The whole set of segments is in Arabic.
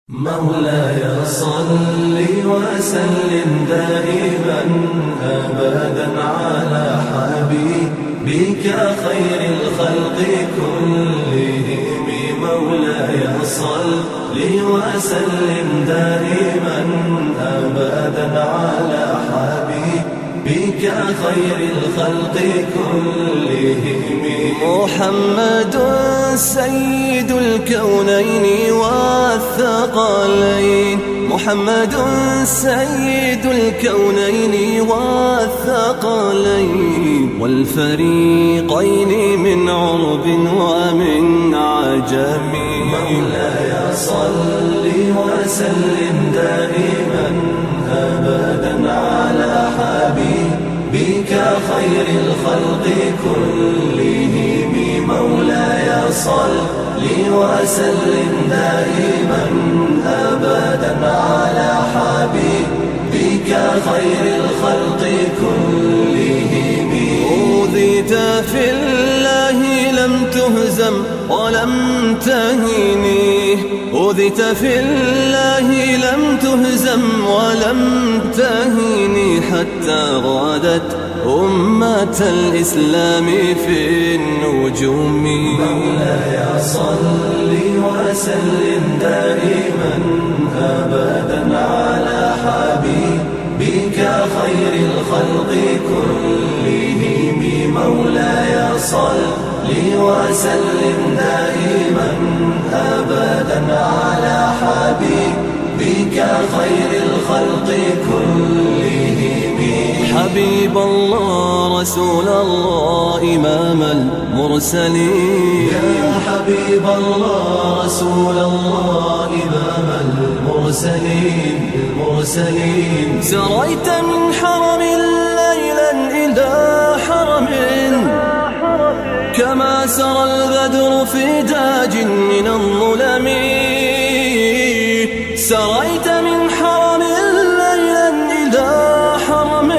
مولاي صل وسلم دائما أبدا على حبيبك خير الخلق كلهم. مولاي صل وسلم دائما أبدا على حبيبك خير الخلق كلهم. محمد سيد الكونين والثقلين، محمد سيد الكونين والثقلين والفريقين من عرب ومن عجم. مولاي صل وسلم دائما أبدا على حبيبك خير الخلق كلهم. مولاي صل وسلم دائما أبدا على حبيبك خير الخلق كلهم. أوذيت في الله لم تهزم ولم تهني، أوذيت في الله لم تهزم ولم تهني حتى غادت أمة الإسلام في النجوم. مولاي صل وسلم دائما أبدا على حبيبك خير الخلق كلهم. مولاي صل وسلم دائما أبدا على حبيبك خير الخلق كلهم. حبيب الله رسول الله إمام المرسلين، يا حبيب الله رسول الله إمام المرسلين. سريت من حرم ليلا إلى حرم كما سرى البدر في داج من الظلم. سريت من حرم ليلا إلى حرم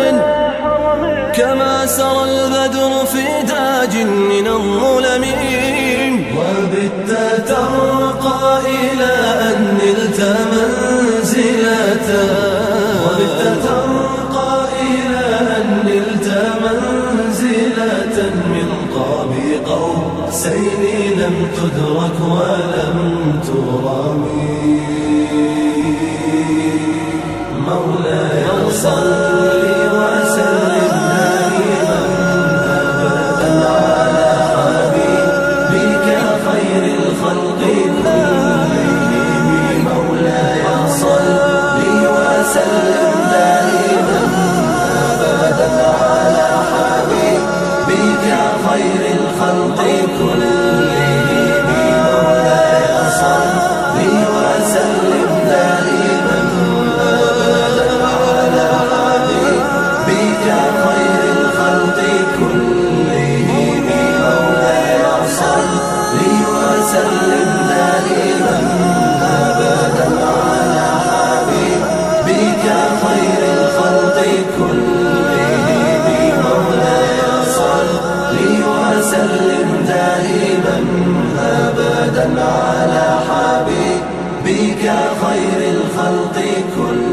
كما سرى البدر في داج من الظلم. وبت ترقى إلى أن نلت منزلة، وبت ترقى إلى أن نلت منزلة من قاب قوسين لم تدرك ولم ترمي. مولاي صل وسلم دائما أبدا على حبيبك خير الخلق كلهم. مولاي صل وسلم دائما أبدا على حبيبك خير الخلق كلهم. مولاي صل وسلم دائما أبدا على حبيبك خير الخلق كلهم. مولاي صل وسلم دائما أبدا على حبيبك خير الخلق كلهم. مولاي صل وسلم دائما أبدا على حبيبك خير الخلق كلهم.